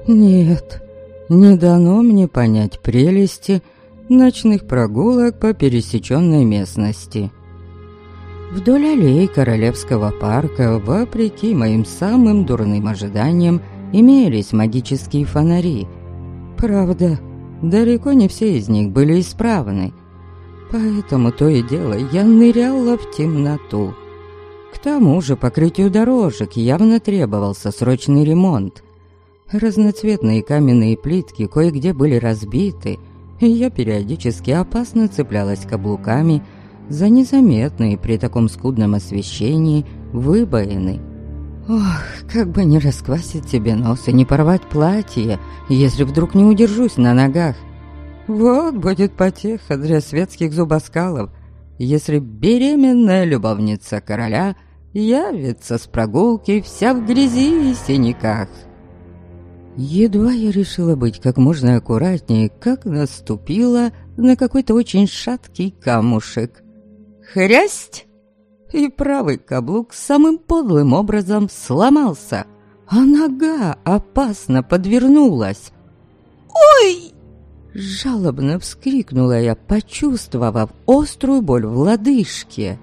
Нет, не дано мне понять прелести ночных прогулок по пересеченной местности. Вдоль аллей Королевского парка, вопреки моим самым дурным ожиданиям, имелись магические фонари. Правда, далеко не все из них были исправны, поэтому то и дело я ныряла в темноту. К тому же покрытию дорожек явно требовался срочный ремонт. Разноцветные каменные плитки кое-где были разбиты, и я периодически опасно цеплялась каблуками за незаметные при таком скудном освещении выбоины. Ох, как бы не расквасить себе нос и не порвать платье, если вдруг не удержусь на ногах. Вот будет потеха для светских зубоскалов, если беременная любовница короля явится с прогулки вся в грязи и синяках. Едва я решила быть как можно аккуратнее, как наступила на какой-то очень шаткий камушек. Хрясть! И правый каблук самым подлым образом сломался, а нога опасно подвернулась. «Ой!» Жалобно вскрикнула я, почувствовав острую боль в лодыжке.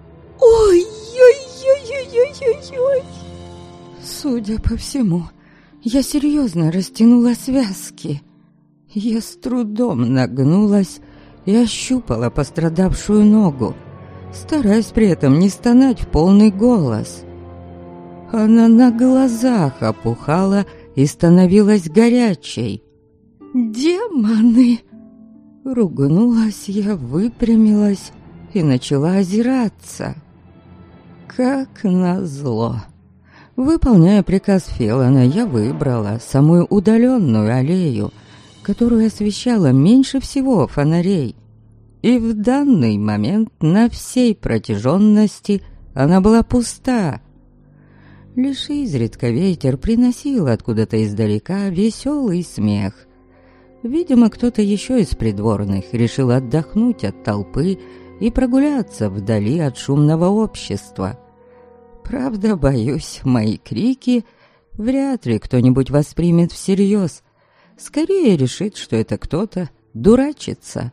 «Ой-ой-ой-ой-ой-ой-ой!» Судя по всему, я серьезно растянула связки. Я с трудом нагнулась и ощупала пострадавшую ногу, стараясь при этом не стонать в полный голос. Она на глазах опухала и становилась горячей. «Демоны!» Ругнулась я, выпрямилась и начала озираться. Как назло! Выполняя приказ Фелана, я выбрала самую удаленную аллею, которую освещала меньше всего фонарей. И в данный момент на всей протяженности она была пуста. Лишь изредка ветер приносил откуда-то издалека веселый смех. Видимо, кто-то еще из придворных решил отдохнуть от толпы и прогуляться вдали от шумного общества. Правда, боюсь, мои крики вряд ли кто-нибудь воспримет всерьез. Скорее решит, что это кто-то дурачится.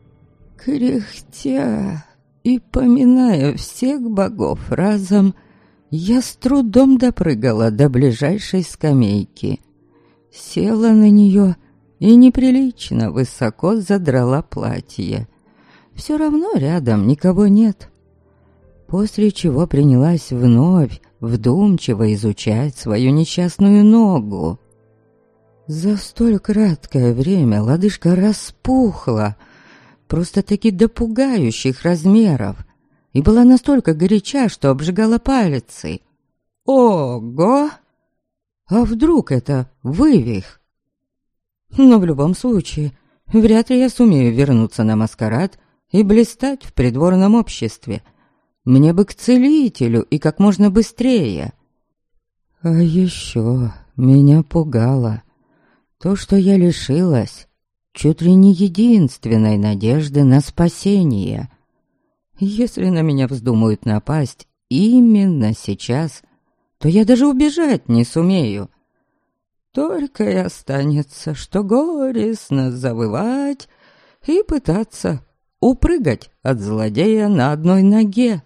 Кряхтя и поминая всех богов разом, я с трудом допрыгала до ближайшей скамейки. Села на нее и неприлично высоко задрала платье. Все равно рядом никого нет. После чего принялась вновь вдумчиво изучать свою несчастную ногу. За столь краткое время лодыжка распухла, просто-таки до пугающих размеров, и была настолько горяча, что обжигала пальцы. Ого! А вдруг это вывих? Но в любом случае, вряд ли я сумею вернуться на маскарад и блистать в придворном обществе. Мне бы к целителю и как можно быстрее. А еще меня пугало то, что я лишилась чуть ли не единственной надежды на спасение. Если на меня вздумают напасть именно сейчас, то я даже убежать не сумею. Только и останется, что горестно завывать и пытаться упрыгать от злодея на одной ноге.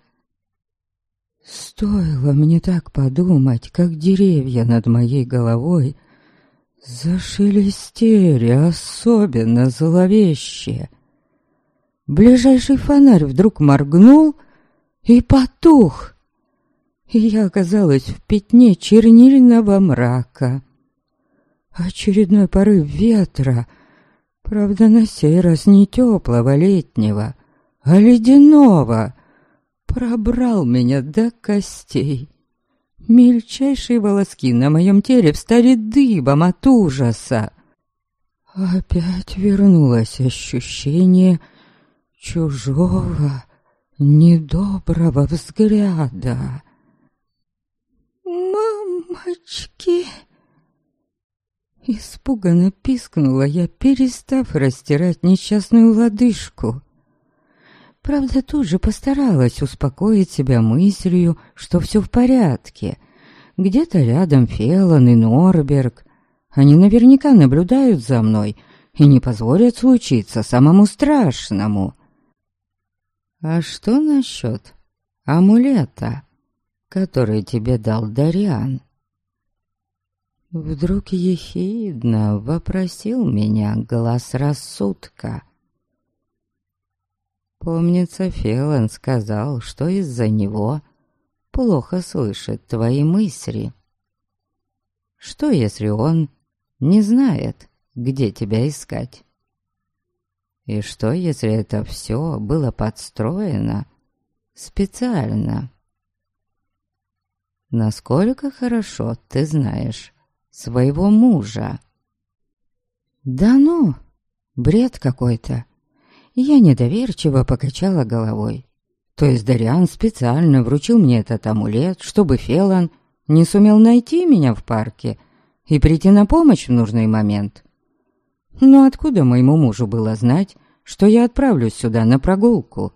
Стоило мне так подумать, как деревья над моей головой зашелестели особенно зловеще. Ближайший фонарь вдруг моргнул и потух, и я оказалась в пятне чернильного мрака. Очередной порыв ветра, правда, на сей раз не теплого летнего, а ледяного, пробрал меня до костей. Мельчайшие волоски на моем теле встали дыбом от ужаса. Опять вернулось ощущение чужого, недоброго взгляда. «Мамочки!» Испуганно пискнула я, перестав растирать несчастную лодыжку. Правда, тут же постаралась успокоить себя мыслью, что все в порядке. Где-то рядом Фелан и Норберг. Они наверняка наблюдают за мной и не позволят случиться самому страшному. А что насчет амулета, который тебе дал Дариан? Вдруг ехидно вопросил меня глаз рассудка. Помнится, Фелон сказал, что из-за него плохо слышит твои мысли. Что, если он не знает, где тебя искать? И что, если это все было подстроено специально? Насколько хорошо ты знаешь своего мужа? Да ну, бред какой-то. Я недоверчиво покачала головой. То есть Дариан специально вручил мне этот амулет, чтобы Фелон не сумел найти меня в парке и прийти на помощь в нужный момент. Но откуда моему мужу было знать, что я отправлюсь сюда на прогулку?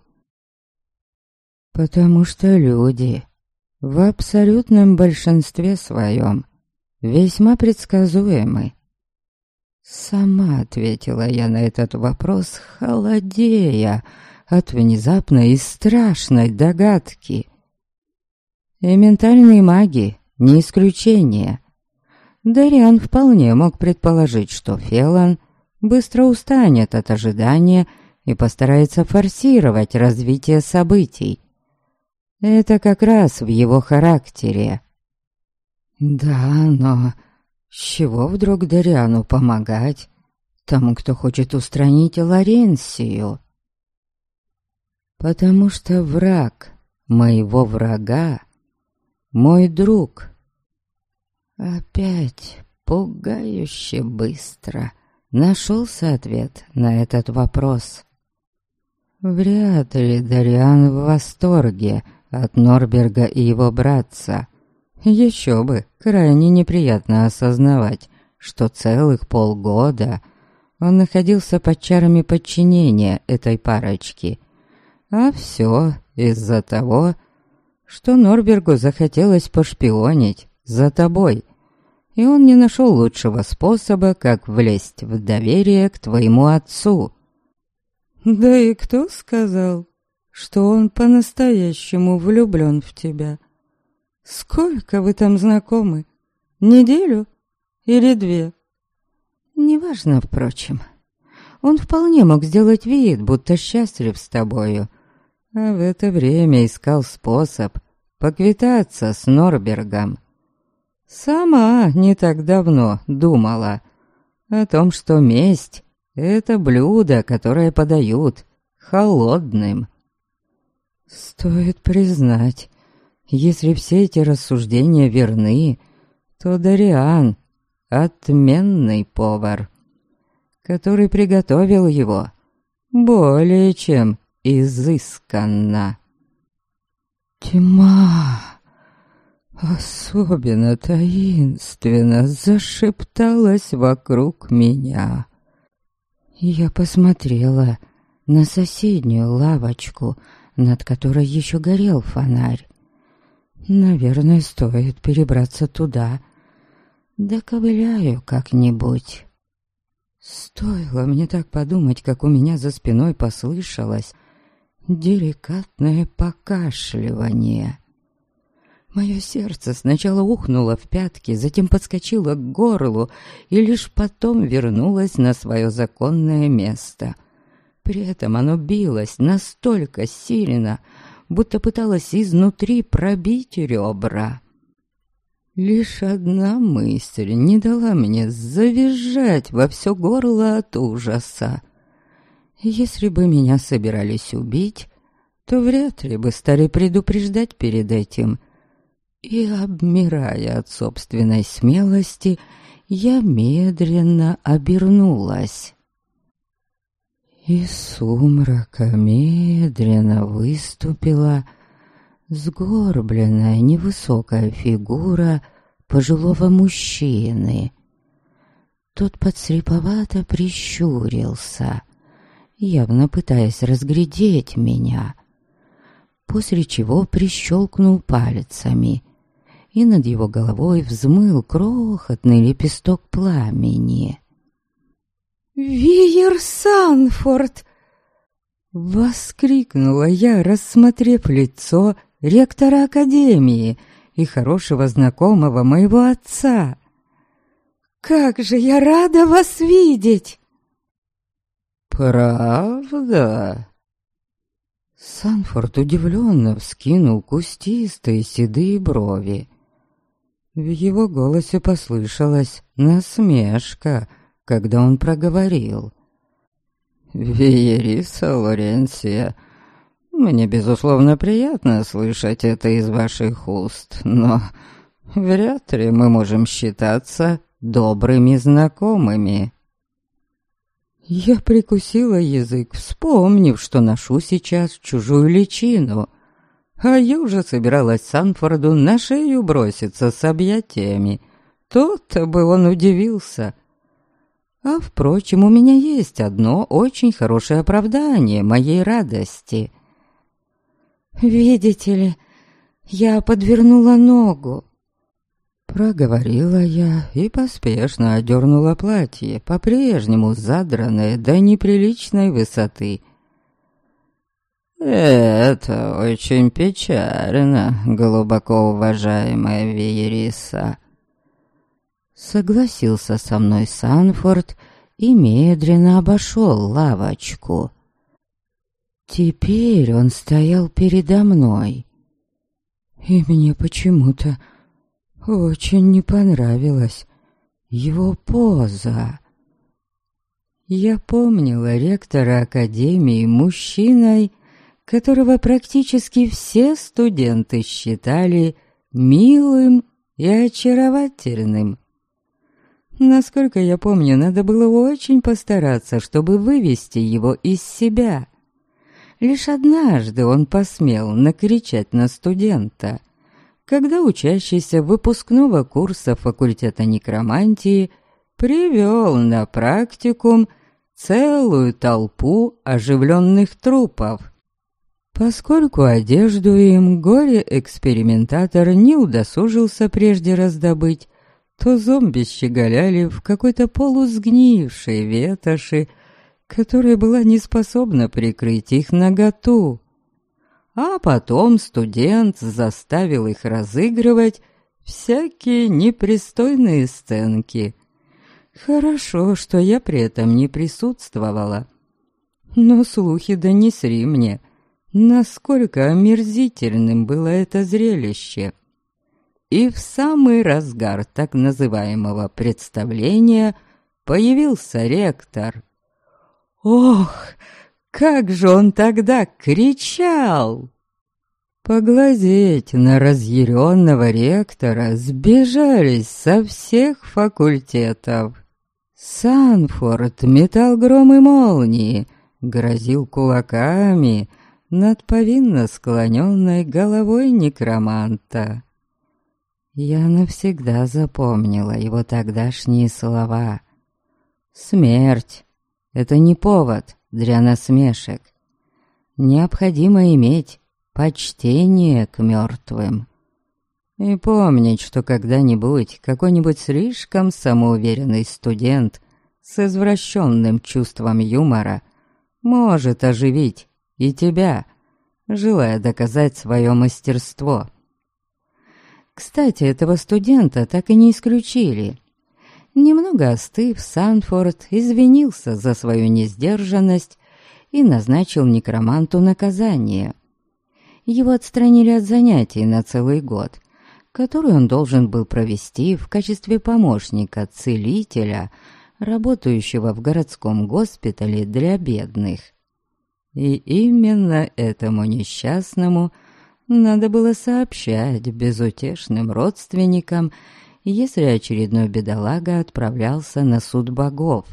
Потому что люди в абсолютном большинстве своем весьма предсказуемы. Сама ответила я на этот вопрос, холодея от внезапной и страшной догадки. И ментальные маги не исключение. Дариан вполне мог предположить, что Фелон быстро устанет от ожидания и постарается форсировать развитие событий. Это как раз в его характере. Да, но с чего вдруг Дариану помогать тому, кто хочет устранить Лоренсию? Потому что враг моего врага — мой друг. Опять пугающе быстро нашелся ответ на этот вопрос. Вряд ли Дариан в восторге от Норберга и его братца. Еще бы, крайне неприятно осознавать, что целых полгода он находился под чарами подчинения этой парочки. А все из-за того, что Норбергу захотелось пошпионить за тобой, и он не нашел лучшего способа, как влезть в доверие к твоему отцу. Да и кто сказал, что он по-настоящему влюблен в тебя? Сколько вы там знакомы? Неделю или 2? Неважно, впрочем. Он вполне мог сделать вид, будто счастлив с тобою, а в это время искал способ поквитаться с Норбергом. Сама не так давно думала о том, что месть — это блюдо, которое подают холодным. Стоит признать, если все эти рассуждения верны, то Дариан — отменный повар, который приготовил его более чем изысканно. Тьма особенно таинственно зашепталась вокруг меня. Я посмотрела на соседнюю лавочку, над которой еще горел фонарь. Наверное, стоит перебраться туда. Доковыляю как-нибудь. Стоило мне так подумать, как у меня за спиной послышалось деликатное покашливание. Мое сердце сначала ухнуло в пятки, затем подскочило к горлу и лишь потом вернулось на свое законное место. При этом оно билось настолько сильно, будто пыталось изнутри пробить ребра. Лишь одна мысль не дала мне завизжать во все горло от ужаса. Если бы меня собирались убить, то вряд ли бы стали предупреждать перед этим. И, обмирая от собственной смелости, я медленно обернулась. Из сумрака медленно выступила сгорбленная невысокая фигура пожилого мужчины. Тот подслеповато прищурился, явно пытаясь разглядеть меня, после чего прищелкнул пальцами, и над его головой взмыл крохотный лепесток пламени. «Виер Санфорд!» — воскликнула я, рассмотрев лицо ректора академии и хорошего знакомого моего отца. «Как же я рада вас видеть!» «Правда?» Санфорд удивленно вскинул кустистые седые брови. В его голосе послышалась насмешка, когда он проговорил: «Виериса Лоренсия, мне, безусловно, приятно слышать это из ваших уст, но вряд ли мы можем считаться добрыми знакомыми». Я прикусила язык, вспомнив, что ношу сейчас чужую личину, а я уже собиралась Санфорду на шею броситься с объятиями. То-то бы он удивился. А, впрочем, у меня есть одно очень хорошее оправдание моей радости. «Видите ли, я подвернула ногу», — проговорила я и поспешно одернула платье, по-прежнему задранное до неприличной высоты. «Это очень печально, глубоко уважаемая Виериса», — согласился со мной Санфорд и медленно обошел лавочку. Теперь он стоял передо мной, и мне почему-то очень не понравилась его поза. Я помнила ректора академии мужчиной, которого практически все студенты считали милым и очаровательным. Насколько я помню, надо было очень постараться, чтобы вывести его из себя. Лишь однажды он посмел накричать на студента, когда учащийся выпускного курса факультета некромантии привел на практикум целую толпу оживленных трупов. Поскольку одежду им горе-экспериментатор не удосужился прежде раздобыть, то зомби щеголяли в какой-то полусгнившей ветоши, которая была не способна прикрыть их наготу. А потом студент заставил их разыгрывать всякие непристойные сценки. Хорошо, что я при этом не присутствовала. Но слухи донесли мне, насколько омерзительным было это зрелище. И в самый разгар так называемого представления появился ректор. Ох, как же он тогда кричал! Поглазеть на разъяренного ректора сбежались со всех факультетов. Санфорд метал гром и молнии, грозил кулаками над повинно склоненной головой некроманта. Я навсегда запомнила его тогдашние слова. «Смерть — это не повод для насмешек. Необходимо иметь почтение к мертвым. И помнить, что когда-нибудь какой-нибудь слишком самоуверенный студент с извращенным чувством юмора может оживить и тебя, желая доказать свое мастерство». Кстати, этого студента так и не исключили. Немного остыв, Санфорд извинился за свою несдержанность и назначил некроманту наказание. Его отстранили от занятий на целый год, который он должен был провести в качестве помощника целителя, работающего в городском госпитале для бедных. И именно этому несчастному надо было сообщать безутешным родственникам, если очередной бедолага отправлялся на суд богов.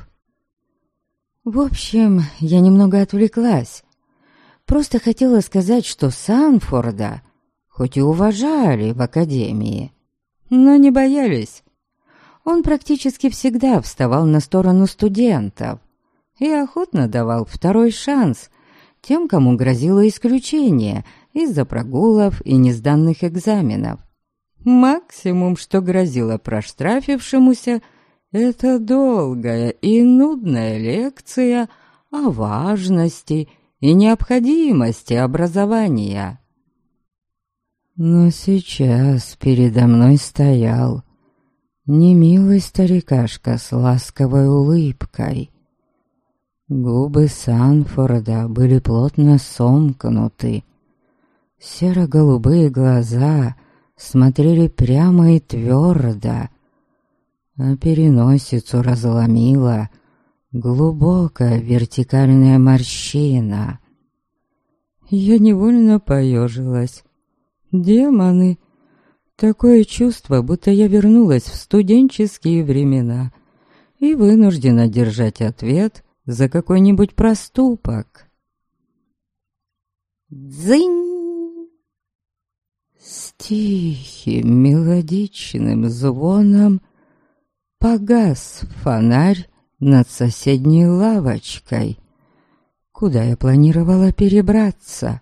В общем, я немного отвлеклась. Просто хотела сказать, что Санфорда хоть и уважали в академии, но не боялись. Он практически всегда вставал на сторону студентов и охотно давал второй шанс тем, кому грозило исключение из-за прогулов и несданных экзаменов. Максимум, что грозило проштрафившемуся, это долгая и нудная лекция о важности и необходимости образования. Но сейчас передо мной стоял немилый старикашка с ласковой улыбкой. Губы Санфорда были плотно сомкнуты. Серо-голубые глаза смотрели прямо и твердо, а переносицу разломила глубокая вертикальная морщина. Я невольно поежилась. Демоны! Такое чувство, будто я вернулась в студенческие времена и вынуждена держать ответ за какой-нибудь проступок. Дзынь! С тихим мелодичным звоном погас фонарь над соседней лавочкой, куда я планировала перебраться.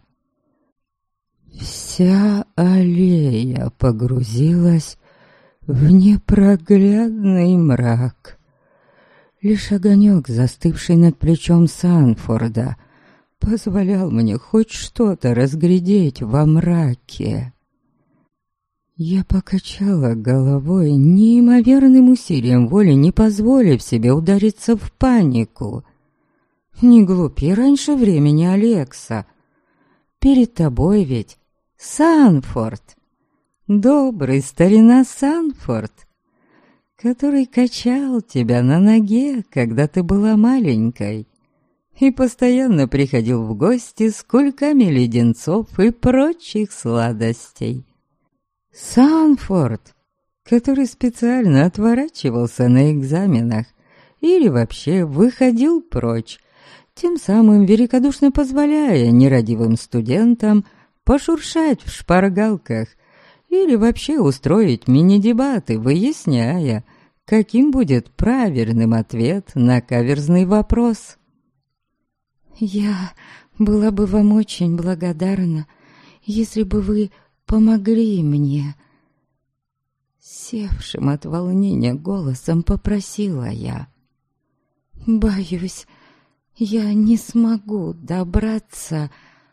Вся аллея погрузилась в непроглядный мрак. Лишь огонек, застывший над плечом Санфорда, позволял мне хоть что-то разглядеть во мраке. Я покачала головой, неимоверным усилием воли не позволив себе удариться в панику. «Не глупи раньше времени, Алекса. Перед тобой ведь Санфорд, добрый старина Санфорд, который качал тебя на ноге, когда ты была маленькой, и постоянно приходил в гости с кульками леденцов и прочих сладостей. Санфорд, который специально отворачивался на экзаменах или вообще выходил прочь, тем самым великодушно позволяя нерадивым студентам пошуршать в шпаргалках или вообще устроить мини-дебаты, выясняя, каким будет правильным ответ на каверзный вопрос. «Я была бы вам очень благодарна, если бы вы помогли мне», — севшим от волнения голосом попросила я. «Боюсь, я не смогу добраться...»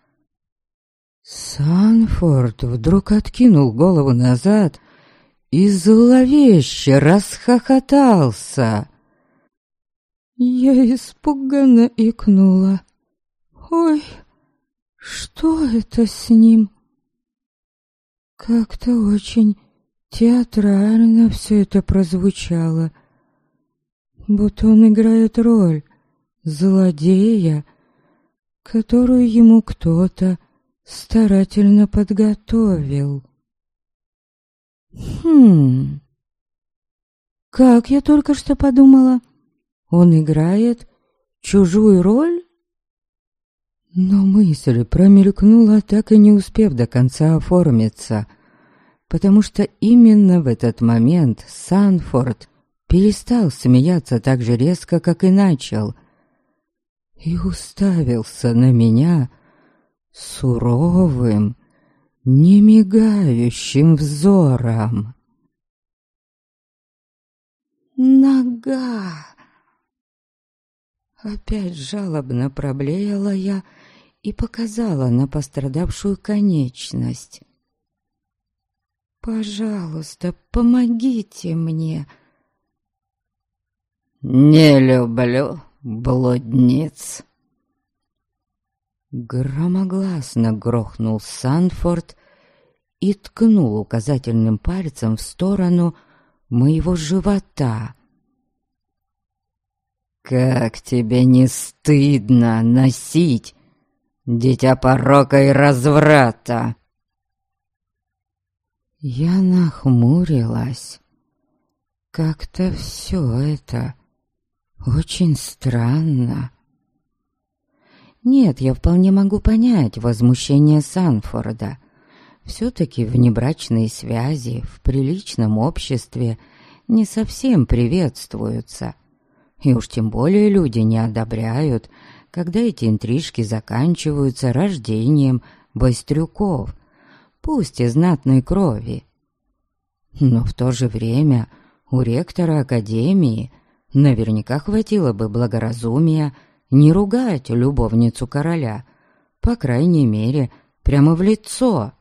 Санфорд вдруг откинул голову назад и зловеще расхохотался. Я испуганно икнула. «Ой, что это с ним?» Как-то очень театрально все это прозвучало, будто он играет роль злодея, которую ему кто-то старательно подготовил. Как я только что подумала, он играет чужую роль? Но мысль промелькнула, так и не успев до конца оформиться, потому что именно в этот момент Санфорд перестал смеяться так же резко, как и начал, и уставился на меня суровым, немигающим взором. «Нога!» Опять жалобно проблеяла я и показала на пострадавшую конечность. «Пожалуйста, помогите мне!» «Не люблю блудниц!» Громогласно грохнул Санфорд и ткнул указательным пальцем в сторону моего живота. «Как тебе не стыдно носить дитя порока и разврата?» Я нахмурилась. Как-то все это очень странно. Нет, я вполне могу понять возмущение Санфорда. Все-таки внебрачные связи в приличном обществе не совсем приветствуются. И уж тем более люди не одобряют, когда эти интрижки заканчиваются рождением байстрюков, пусть и знатной крови. Но в то же время у ректора академии наверняка хватило бы благоразумия не ругать любовницу короля, по крайней мере, прямо в лицо.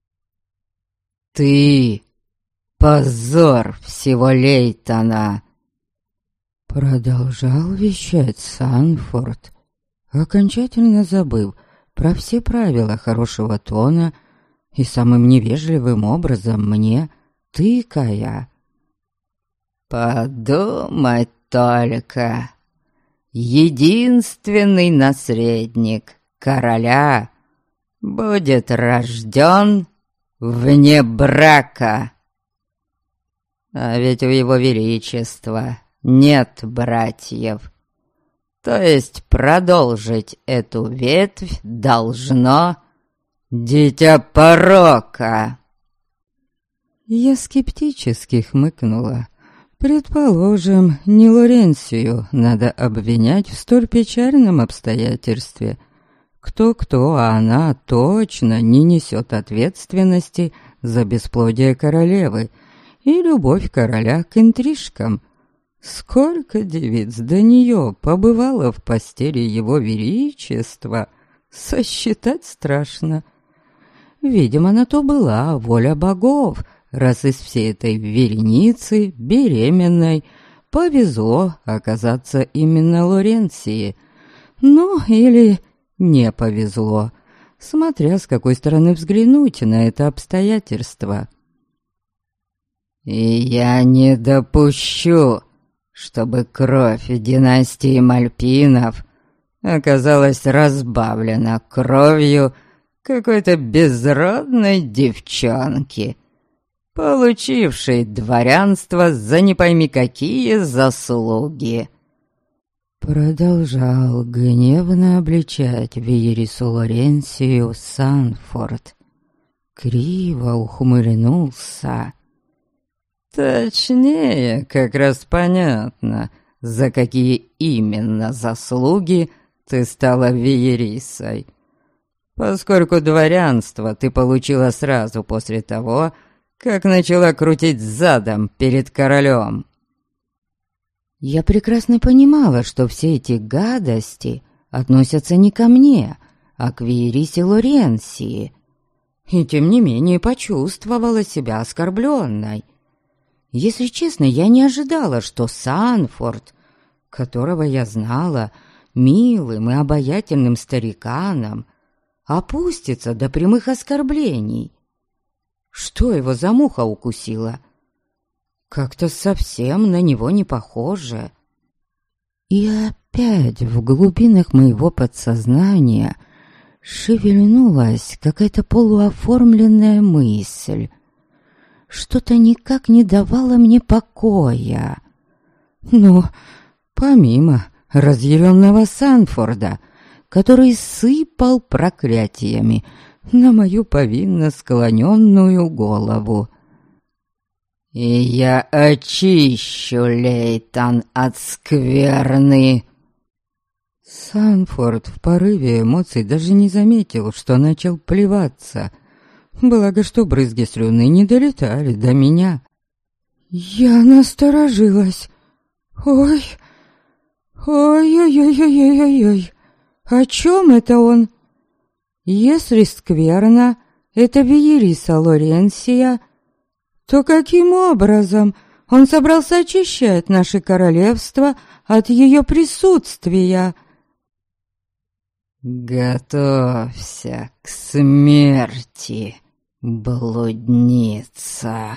«Ты — позор всего Лейтона!» Продолжал вещать Санфорд, окончательно забыв про все правила хорошего тона и самым невежливым образом мне тыкая. «Подумать только! Единственный наследник короля будет рожден вне брака. А ведь у его величества нет братьев. То есть продолжить эту ветвь должно дитя порока». Я скептически хмыкнула. Предположим, не Лоренцию надо обвинять в столь печальном обстоятельстве. Кто-кто, а она точно не несет ответственности за бесплодие королевы и любовь короля к интрижкам. Сколько девиц до нее побывало в постели его величества, сосчитать страшно. Видимо, на то была воля богов, раз из всей этой вереницы беременной повезло оказаться именно Лоренции. Ну, или не повезло, смотря с какой стороны взглянуть на это обстоятельство. «И я не допущу, чтобы кровь династии Мальпинов оказалась разбавлена кровью какой-то безродной девчонки, получившей дворянство за не пойми какие заслуги». Продолжал гневно обличать Виерису Лоренцию Санфорд. Криво ухмыльнулся. «Точнее, как раз понятно, за какие именно заслуги ты стала Виерисой, поскольку дворянство ты получила сразу после того, как начала крутить задом перед королем». Я прекрасно понимала, что все эти гадости относятся не ко мне, а к Виерисе Лоренции, и тем не менее почувствовала себя оскорбленной. Если честно, я не ожидала, что Санфорд, которого я знала милым и обаятельным стариканом, опустится до прямых оскорблений. Что его за муха укусила? Как-то совсем на него не похоже. И опять в глубинах моего подсознания шевельнулась какая-то полуоформленная мысль. Что-то никак не давало мне покоя. Ну, помимо разъяренного Санфорда, который сыпал проклятиями на мою повинно склоненную голову. «И я очищу Лейтон от скверны!» Санфорд в порыве эмоций даже не заметил, что начал плеваться. Благо, что брызги слюны не долетали до меня. Я насторожилась. Ой, ой-ой-ой-ой-ой-ой, о чем это он? Если скверно, это Виериса Лоренция, то каким образом он собрался очищать наше королевство от ее присутствия? «Готовься к смерти, блудница!»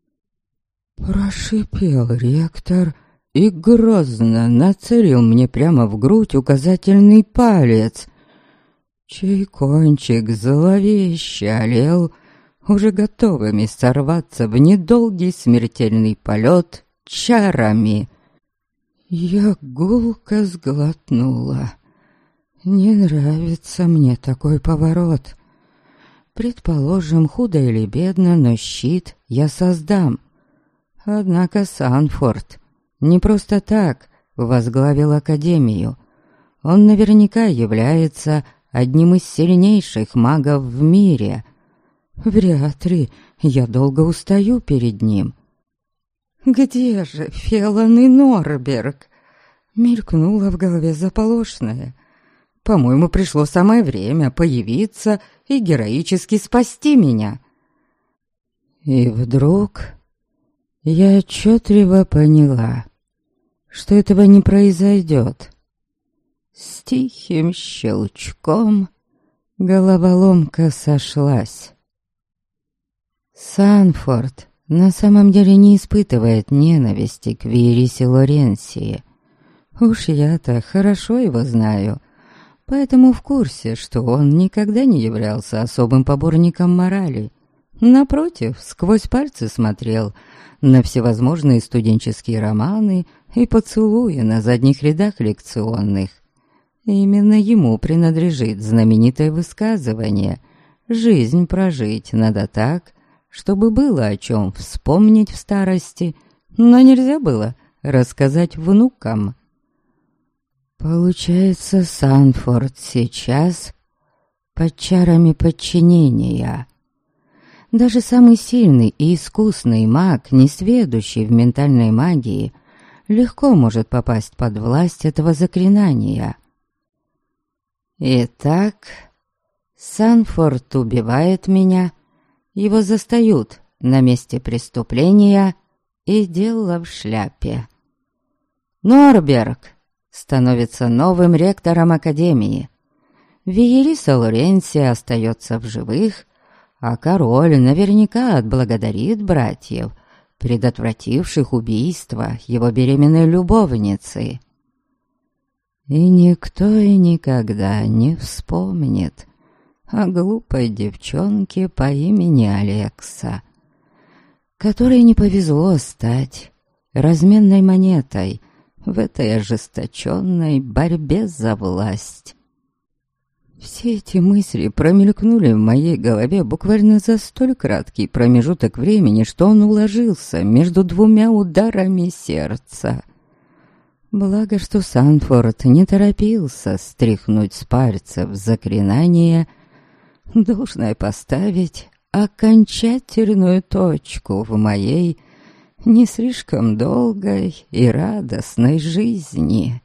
Прошипел ректор и грозно нацелил мне прямо в грудь указательный палец, чей кончик зловеще олел, уже готовыми сорваться в недолгий смертельный полет чарами. Я гулко сглотнула. Не нравится мне такой поворот. Предположим, худо или бедно, но щит я создам. Однако Санфорд не просто так возглавил Академию. Он наверняка является одним из сильнейших магов в мире. Вряд ли я долго устаю перед ним. «Где же Фелан и Норберг?» Мелькнуло в голове заполошное. По-моему, пришло самое время появиться и героически спасти меня. И вдруг я отчетливо поняла, что этого не произойдет. С тихим щелчком головоломка сошлась. Санфорд на самом деле не испытывает ненависти к Виерисе Лоренсии. Уж я-то хорошо его знаю, поэтому в курсе, что он никогда не являлся особым поборником морали. Напротив, сквозь пальцы смотрел на всевозможные студенческие романы и поцелуи на задних рядах лекционных. Именно ему принадлежит знаменитое высказывание «Жизнь прожить надо так, чтобы было о чем вспомнить в старости, но нельзя было рассказать внукам». Получается, Санфорд сейчас под чарами подчинения. Даже самый сильный и искусный маг, несведущий в ментальной магии, легко может попасть под власть этого заклинания. Итак, Санфорд убивает меня, его застают на месте преступления, и дело в шляпе. Норберг становится новым ректором Академии. Виериса Лоренсия остается в живых, а король наверняка отблагодарит братьев, предотвративших убийство его беременной любовницы. И никто и никогда не вспомнит о глупой девчонке по имени Алекса, которой не повезло стать разменной монетой в этой ожесточенной борьбе за власть. Все эти мысли промелькнули в моей голове буквально за столь краткий промежуток времени, что он уложился между двумя ударами сердца. Благо, что Санфорд не торопился стряхнуть с пальцев заклинание, должное поставить окончательную точку в моей не слишком долгой и радостной жизни.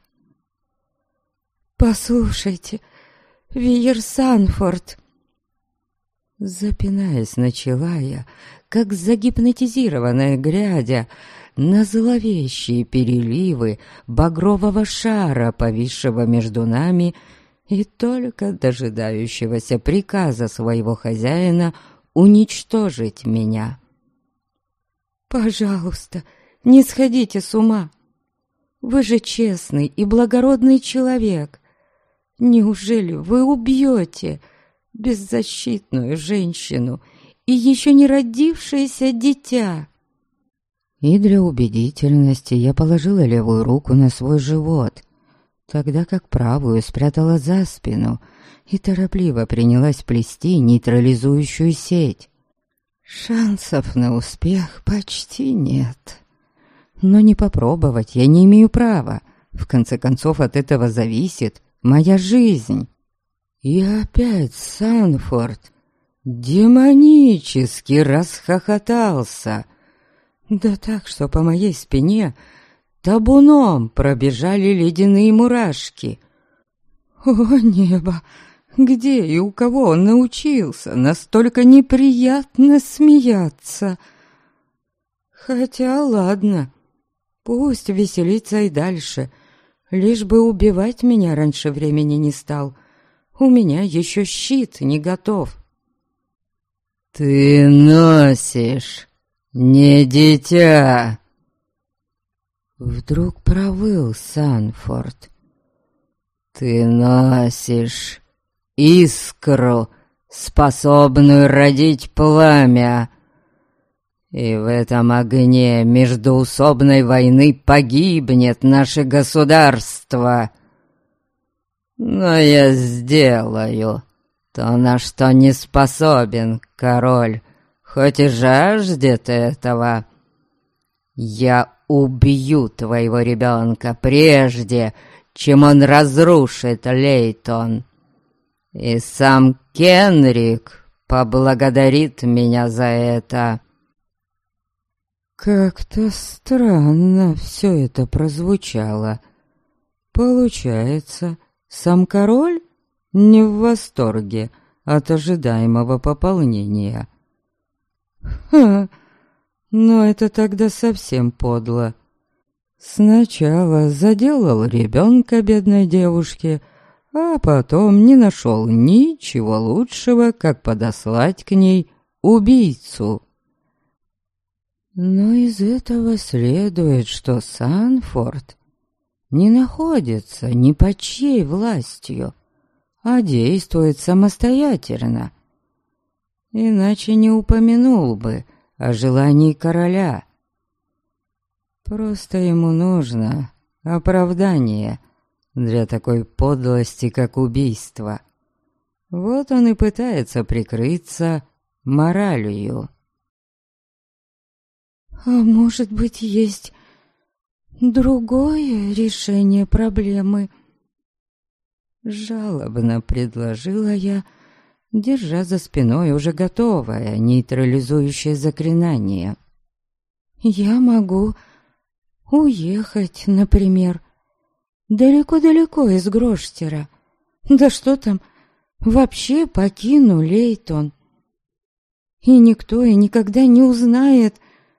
«Послушайте, Виер Санфорд!» Запинаясь, начала я, как загипнотизированная, глядя на зловещие переливы багрового шара, повисшего между нами и только дожидающегося приказа своего хозяина уничтожить меня. «Пожалуйста, не сходите с ума. Вы же честный и благородный человек. Неужели вы убьете беззащитную женщину и еще не родившееся дитя?» И для убедительности я положила левую руку на свой живот, тогда как правую спрятала за спину и торопливо принялась плести нейтрализующую сеть. Шансов на успех почти нет. Но не попробовать я не имею права. В конце концов, от этого зависит моя жизнь. И опять Санфорд демонически расхохотался. Да так, что по моей спине табуном пробежали ледяные мурашки. О, небо! Где и у кого он научился настолько неприятно смеяться? Хотя ладно, пусть веселится и дальше, лишь бы убивать меня раньше времени не стал. У меня еще щит не готов. «Ты носишь не дитя!» Вдруг провыл Санфорд. «Ты носишь искру, способную родить пламя. И в этом огне междоусобной войны погибнет наше государство. Но я сделаю то, на что не способен король, хоть и жаждет этого. Я убью твоего ребенка прежде, чем он разрушит Лейтон. И сам Кенрик поблагодарит меня за это». Как-то странно все это прозвучало. Получается, сам король не в восторге от ожидаемого пополнения. Но это тогда совсем подло. Сначала заделал ребенка бедной девушке, а потом не нашел ничего лучшего, как подослать к ней убийцу. Но из этого следует, что Санфорд не находится ни под чьей властью, а действует самостоятельно. Иначе не упомянул бы о желании короля. Просто ему нужно оправдание для такой подлости, как убийство. Вот он и пытается прикрыться моралью. «А может быть, есть другое решение проблемы?» Жалобно предложила я, держа за спиной уже готовое нейтрализующее заклинание. «Я могу уехать, например, далеко-далеко из Гроштера. Да что там, вообще покину Лейтон. И никто и никогда не узнает...»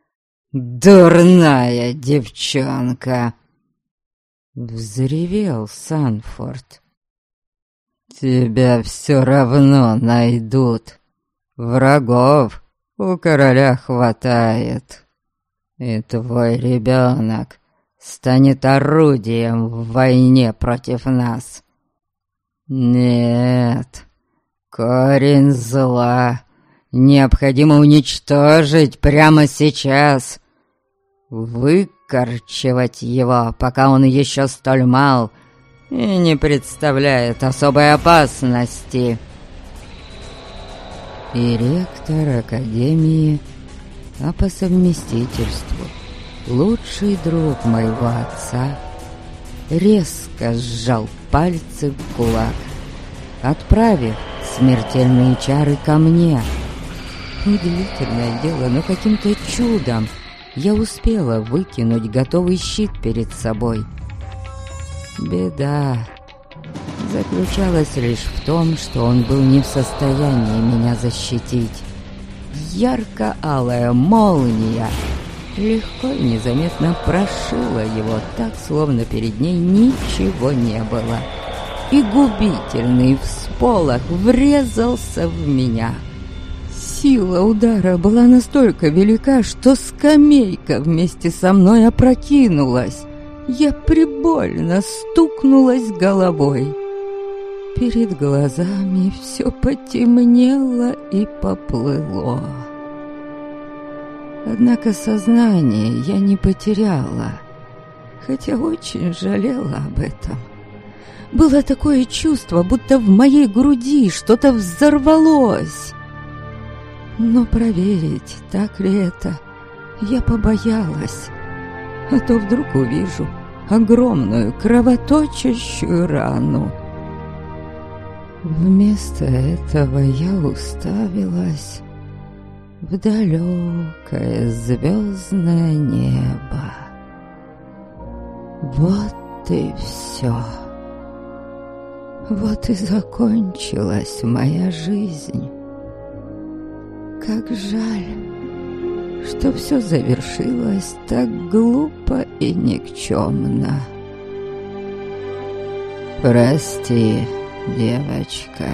«Дурная девчонка!» — взревел Санфорд. «Тебя все равно найдут. Врагов у короля хватает. И твой ребенок станет орудием в войне против нас. Нет, корень зла необходимо уничтожить прямо сейчас. Выкорчевать его, пока он еще столь мал и не представляет особой опасности». И ректор Академии, а по совместительству лучший друг моего отца, резко сжал пальцы в кулак, отправив смертельные чары ко мне. Удивительное дело, но каким-то чудом я успела выкинуть готовый щит перед собой. Беда заключалась лишь в том, что он был не в состоянии меня защитить. Ярко-алая молния легко и незаметно прошила его так, словно перед ней ничего не было. И губительный всполох врезался в меня. Сила удара была настолько велика, что скамейка вместе со мной опрокинулась. Я прибольно стукнулась головой. Перед глазами все потемнело и поплыло. Однако сознание я не потеряла, хотя очень жалела об этом. Было такое чувство, будто в моей груди что-то взорвалось. Но проверить, так ли это, я побоялась. А то вдруг увижу огромную кровоточащую рану. Вместо этого я уставилась в далекое звездное небо. Вот и все. Вот и закончилась моя жизнь. Как жаль, что все завершилось так глупо и никчемно. «Прости, девочка»,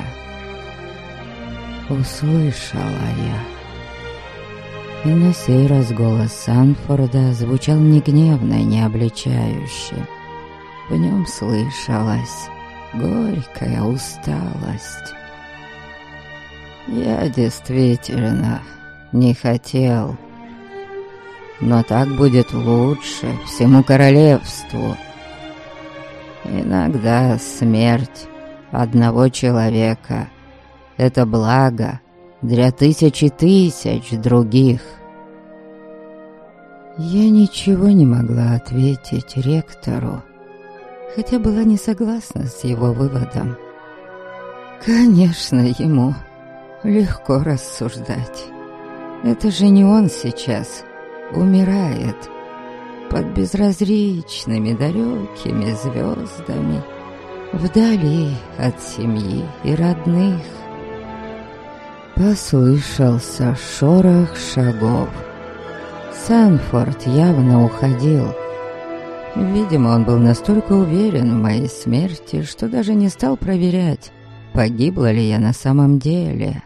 — услышала я. И на сей раз голос Санфорда звучал не гневно и не обличающе. В нем слышалась горькая усталость. «Я действительно не хотел, но так будет лучше всему королевству. Иногда смерть одного человека — это благо для тысячи тысяч других». Я ничего не могла ответить ректору, хотя была не согласна с его выводом. Конечно, ему Легко рассуждать. Это же не он сейчас умирает под безразличными далекими звездами, вдали от семьи и родных. Послышался шорох шагов. Санфорд явно уходил. Видимо, он был настолько уверен в моей смерти, что даже не стал проверять, погибла ли я на самом деле.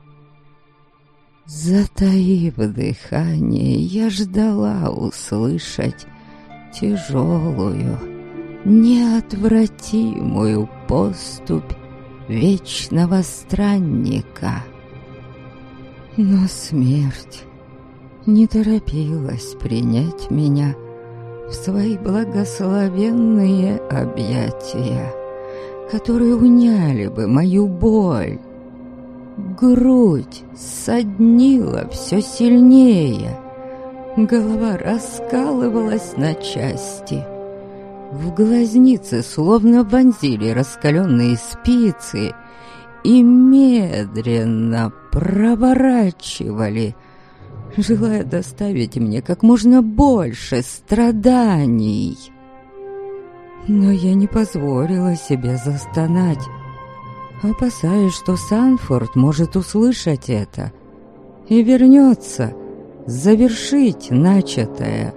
Затаив дыхание, я ждала услышать тяжелую, неотвратимую поступь вечного странника. Но смерть не торопилась принять меня в свои благословенные объятия, которые уняли бы мою боль. Грудь соднила все сильнее, голова раскалывалась на части. В глазницы словно вонзили раскаленные спицы и медленно проворачивали, желая доставить мне как можно больше страданий. Но я не позволила себе застонать, опасаясь, что Санфорд может услышать это и вернется завершить начатое.